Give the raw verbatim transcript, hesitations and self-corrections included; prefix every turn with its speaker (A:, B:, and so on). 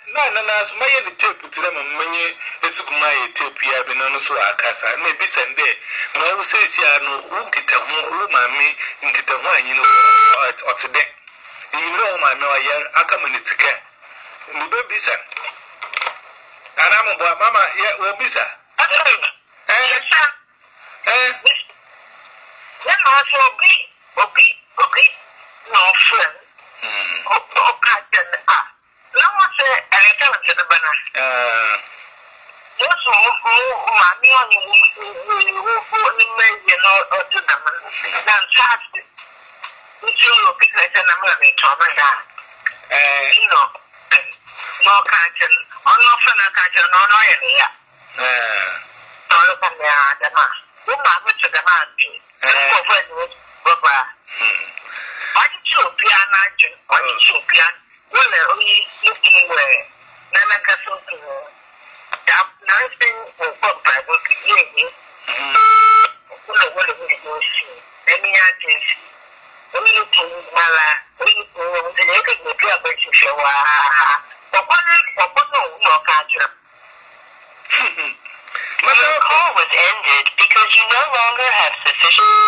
A: na na na so maye the tape to them manye esukuma ye tape ya bi no so akasa na bi sende na wo sesi ano wo kita ho wo mame nkita ho anyi no otede yimre wo mame oyer aka manisika ni be bisa ana mo bo mama ye wo bisa eh eh
B: ya no so obi obi obi no friend hmm o o ka ten ah na mo se ele ka te de bana eh yo so o ma mi oni wo wo ni me ye no o to na man na chat ni so lo bi ka te na ma me to ma da eh you know no ka ten on no friend ka ten no no ye ya eh to lo ka ya da ma wo ma mo to da ma ti eh ko fa ni wo ba hmm Ethiopian agent, or Ethiopian, will only looking where Nana Castle that nothing will come by what you need. Who know what it will see? Any agents, only to Mala, only to the naked will be able to show. But one no catcher. Your call was ended because you no longer have sufficient.